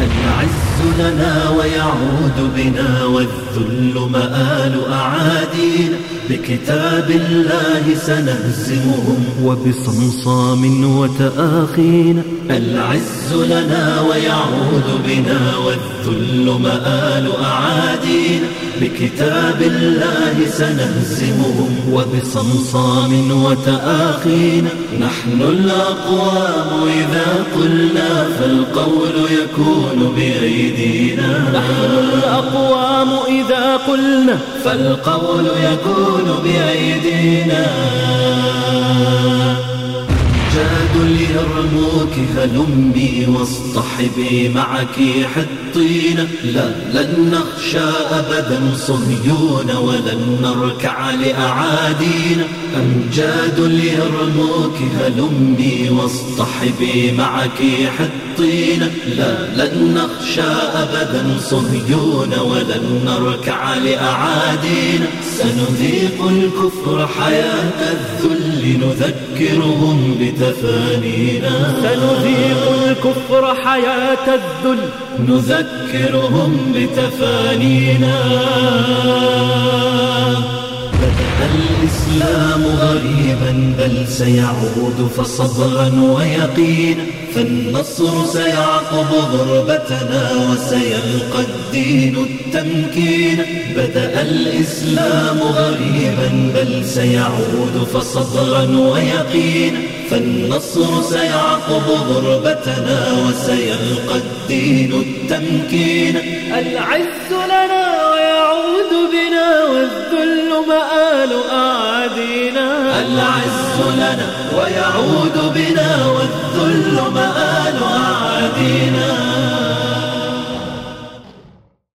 العز لنا ويعود بنا والذل مآل أعادينا، بكتاب الله سنهزمهم وبصمصام وتآخينا. العز لنا ويعود بنا والذل مآل أعادينا، بكتاب الله سنهزمهم وبصمصام وتآخينا. نحن الأقوام إذا قلنا فالقول يكون بأيدينا، نحن الأقوام إذا قلنا فالقول يكون بأيدينا. جاد اليرموك هلمي واصطحبي معك حطينا، لا لن نخشى أبدا صهيون ولن نركع لأعادينا. أمجاد اليرموك هلمي واصطحبي معك حطينا، لا لن نخشى أبدا صهيون ولن نركع لأعادينا. سنذيق الكفر حياة الذل نذكرهم بتفانينا، سنذيق الكفر حياة الذل نذكرهم بتفانينا. بدأ الإسلام غريبا بل سيعود فصبرا ويقينا، فالنصر سيعقب غربتنا وسيلقى الدين التمكين. بدأ الإسلام غريبا بل سيعود فصبرا ويقينا، فالنصر سيعقب غربتنا وسيلقى الدين التمكين. العز لنا ويعود بنا والذل مآل أعادينا، العز لنا ويعود بنا والذل مآل أعادينا.